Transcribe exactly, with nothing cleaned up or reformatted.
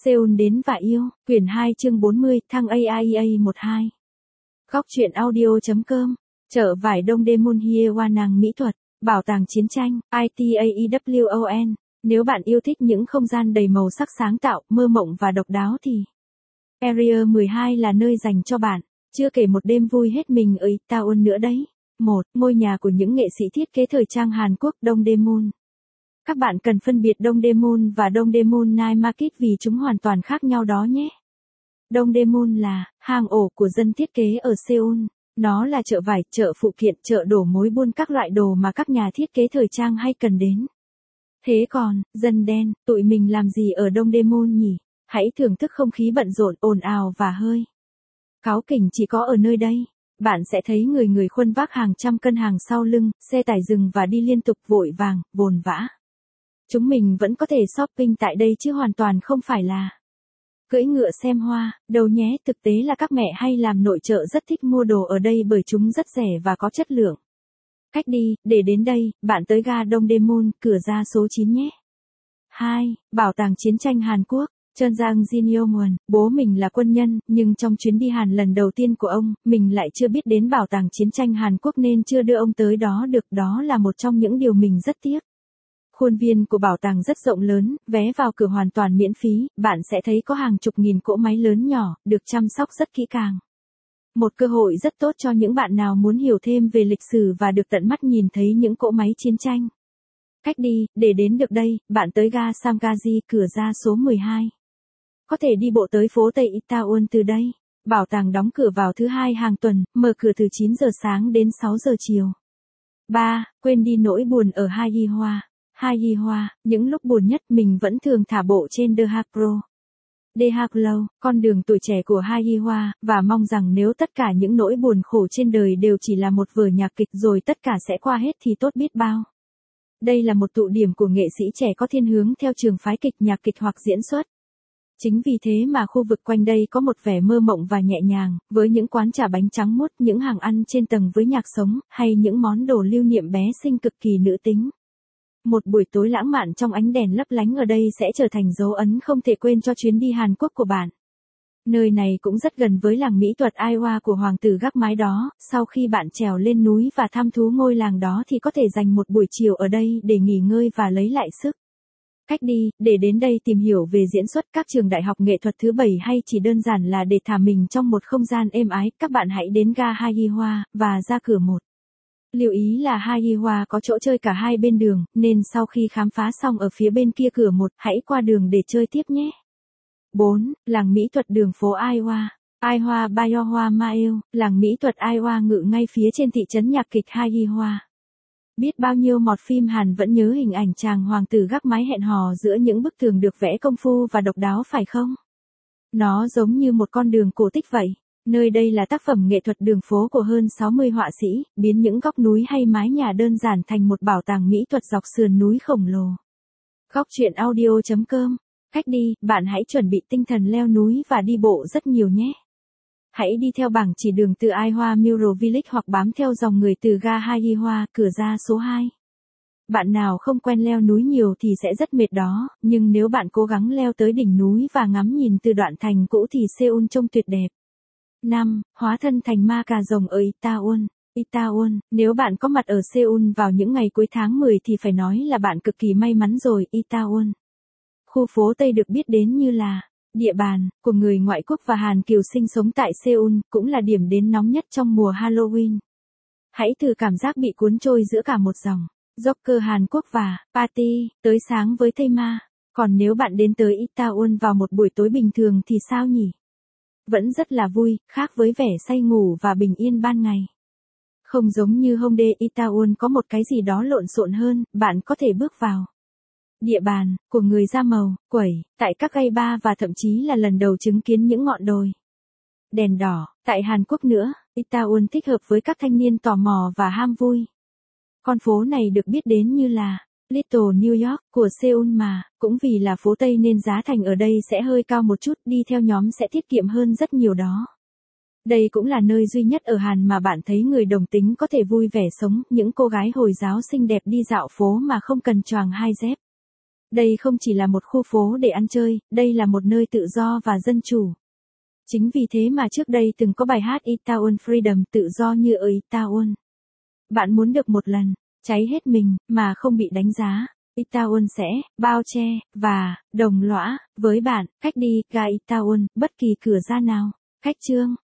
Seoul đến và yêu, quyển hai chương bốn mươi, thăng a i e a mười hai. Góc truyện audio.com, chợ vải Dongdaemun Hyewanang mỹ thuật, bảo tàng chiến tranh, Itaewon. Nếu bạn yêu thích những không gian đầy màu sắc sáng tạo, mơ mộng và độc đáo thì Area mười hai là nơi dành cho bạn. Chưa kể một đêm vui hết mình ở Itaewon nữa đấy. một. Ngôi nhà của những nghệ sĩ thiết kế thời trang Hàn Quốc Dongdaemun. Các bạn cần phân biệt Dongdaemun và Dongdaemun Night Market vì chúng hoàn toàn khác nhau đó nhé. Dongdaemun là hang ổ của dân thiết kế ở Seoul. Nó là chợ vải, chợ phụ kiện, chợ đổ mối buôn các loại đồ mà các nhà thiết kế thời trang hay cần đến. Thế còn, dân đen, tụi mình làm gì ở Dongdaemun nhỉ? Hãy thưởng thức không khí bận rộn, ồn ào và hơi cáu kỉnh chỉ có ở nơi đây. Bạn sẽ thấy người người khuân vác hàng trăm cân hàng sau lưng, xe tải dừng và đi liên tục vội vàng, vồn vã. Chúng mình vẫn có thể shopping tại đây chứ hoàn toàn không phải là cưỡi ngựa xem hoa, đâu nhé. Thực tế là các mẹ hay làm nội trợ rất thích mua đồ ở đây bởi chúng rất rẻ và có chất lượng. Cách đi, để đến đây, bạn tới ga Dongdaemun, cửa ra số chín nhé. hai. Bảo tàng chiến tranh Hàn Quốc. Chunjang Jin-yomun, bố mình là quân nhân, nhưng trong chuyến đi Hàn lần đầu tiên của ông, mình lại chưa biết đến bảo tàng chiến tranh Hàn Quốc nên chưa đưa ông tới đó được. Đó là một trong những điều mình rất tiếc. Khuôn viên của bảo tàng rất rộng lớn, vé vào cửa hoàn toàn miễn phí, bạn sẽ thấy có hàng chục nghìn cỗ máy lớn nhỏ, được chăm sóc rất kỹ càng. Một cơ hội rất tốt cho những bạn nào muốn hiểu thêm về lịch sử và được tận mắt nhìn thấy những cỗ máy chiến tranh. Cách đi, để đến được đây, bạn tới ga Samgaji, cửa ra số mười hai. Có thể đi bộ tới phố Tây Itaewon từ đây. Bảo tàng đóng cửa vào thứ hai hàng tuần, mở cửa từ chín giờ sáng đến sáu giờ chiều. ba. Quên đi nỗi buồn ở Haeihwa. Haeihwa, những lúc buồn nhất mình vẫn thường thả bộ trên The Hakro. The Haklo, con đường tuổi trẻ của Haeihwa, và mong rằng nếu tất cả những nỗi buồn khổ trên đời đều chỉ là một vở nhạc kịch rồi tất cả sẽ qua hết thì tốt biết bao. Đây là một tụ điểm của nghệ sĩ trẻ có thiên hướng theo trường phái kịch nhạc kịch hoặc diễn xuất. Chính vì thế mà khu vực quanh đây có một vẻ mơ mộng và nhẹ nhàng, với những quán trà bánh trắng muốt, những hàng ăn trên tầng với nhạc sống, hay những món đồ lưu niệm bé xinh cực kỳ nữ tính. Một buổi tối lãng mạn trong ánh đèn lấp lánh ở đây sẽ trở thành dấu ấn không thể quên cho chuyến đi Hàn Quốc của bạn. Nơi này cũng rất gần với làng mỹ thuật Aiwa của hoàng tử gác mái đó. Sau khi bạn trèo lên núi và thăm thú ngôi làng đó thì có thể dành một buổi chiều ở đây để nghỉ ngơi và lấy lại sức. Cách đi, để đến đây tìm hiểu về diễn xuất các trường đại học nghệ thuật thứ bảy hay chỉ đơn giản là để thả mình trong một không gian êm ái, các bạn hãy đến ga Haeihwa, và ra cửa một. Lưu ý là Haeihwa có chỗ chơi cả hai bên đường, nên sau khi khám phá xong ở phía bên kia cửa một, hãy qua đường để chơi tiếp nhé. bốn. Làng mỹ thuật đường phố Aiwa. Aiwa Bayohwa Maeo, làng mỹ thuật Aiwa ngự ngay phía trên thị trấn nhạc kịch Haeihwa. Biết bao nhiêu mọt phim Hàn vẫn nhớ hình ảnh chàng hoàng tử gác mái hẹn hò giữa những bức tường được vẽ công phu và độc đáo phải không? Nó giống như một con đường cổ tích vậy. Nơi đây là tác phẩm nghệ thuật đường phố của hơn sáu mươi họa sĩ, biến những góc núi hay mái nhà đơn giản thành một bảo tàng mỹ thuật dọc sườn núi khổng lồ. Góc truyện audio.com. Cách đi, bạn hãy chuẩn bị tinh thần leo núi và đi bộ rất nhiều nhé. Hãy đi theo bảng chỉ đường từ Aiwa Mural Village hoặc bám theo dòng người từ ga Haeihwa, cửa ra số hai. Bạn nào không quen leo núi nhiều thì sẽ rất mệt đó, nhưng nếu bạn cố gắng leo tới đỉnh núi và ngắm nhìn từ đoạn thành cũ thì Seoul trông tuyệt đẹp. năm. Hóa thân thành ma cà rồng ở Itaewon. Itaewon, nếu bạn có mặt ở Seoul vào những ngày cuối tháng mười thì phải nói là bạn cực kỳ may mắn rồi. Itaewon, khu phố Tây được biết đến như là địa bàn của người ngoại quốc và Hàn Kiều sinh sống tại Seoul, cũng là điểm đến nóng nhất trong mùa Halloween. Hãy thử cảm giác bị cuốn trôi giữa cả một dòng rocker Hàn Quốc và party tới sáng với thây ma. Còn nếu bạn đến tới Itaewon vào một buổi tối bình thường thì sao nhỉ? Vẫn rất là vui, khác với vẻ say ngủ và bình yên ban ngày. Không giống như Hongdae, Itaewon có một cái gì đó lộn xộn hơn, bạn có thể bước vào địa bàn của người da màu, quẩy, tại các gay bar và thậm chí là lần đầu chứng kiến những ngọn đồi đèn đỏ. Tại Hàn Quốc nữa, Itaewon thích hợp với các thanh niên tò mò và ham vui. Con phố này được biết đến như là Little New York của Seoul mà, cũng vì là phố Tây nên giá thành ở đây sẽ hơi cao một chút, đi theo nhóm sẽ tiết kiệm hơn rất nhiều đó. Đây cũng là nơi duy nhất ở Hàn mà bạn thấy người đồng tính có thể vui vẻ sống, những cô gái Hồi giáo xinh đẹp đi dạo phố mà không cần choàng hai dép. Đây không chỉ là một khu phố để ăn chơi, đây là một nơi tự do và dân chủ. Chính vì thế mà trước đây từng có bài hát Itaewon Freedom, tự do như ở Itaewon. Bạn muốn được một lần, cháy hết mình, mà không bị đánh giá. Itaewon sẽ bao che và đồng lõa với bạn, cách đi ga Itaewon, bất kỳ cửa ra nào. Khách chương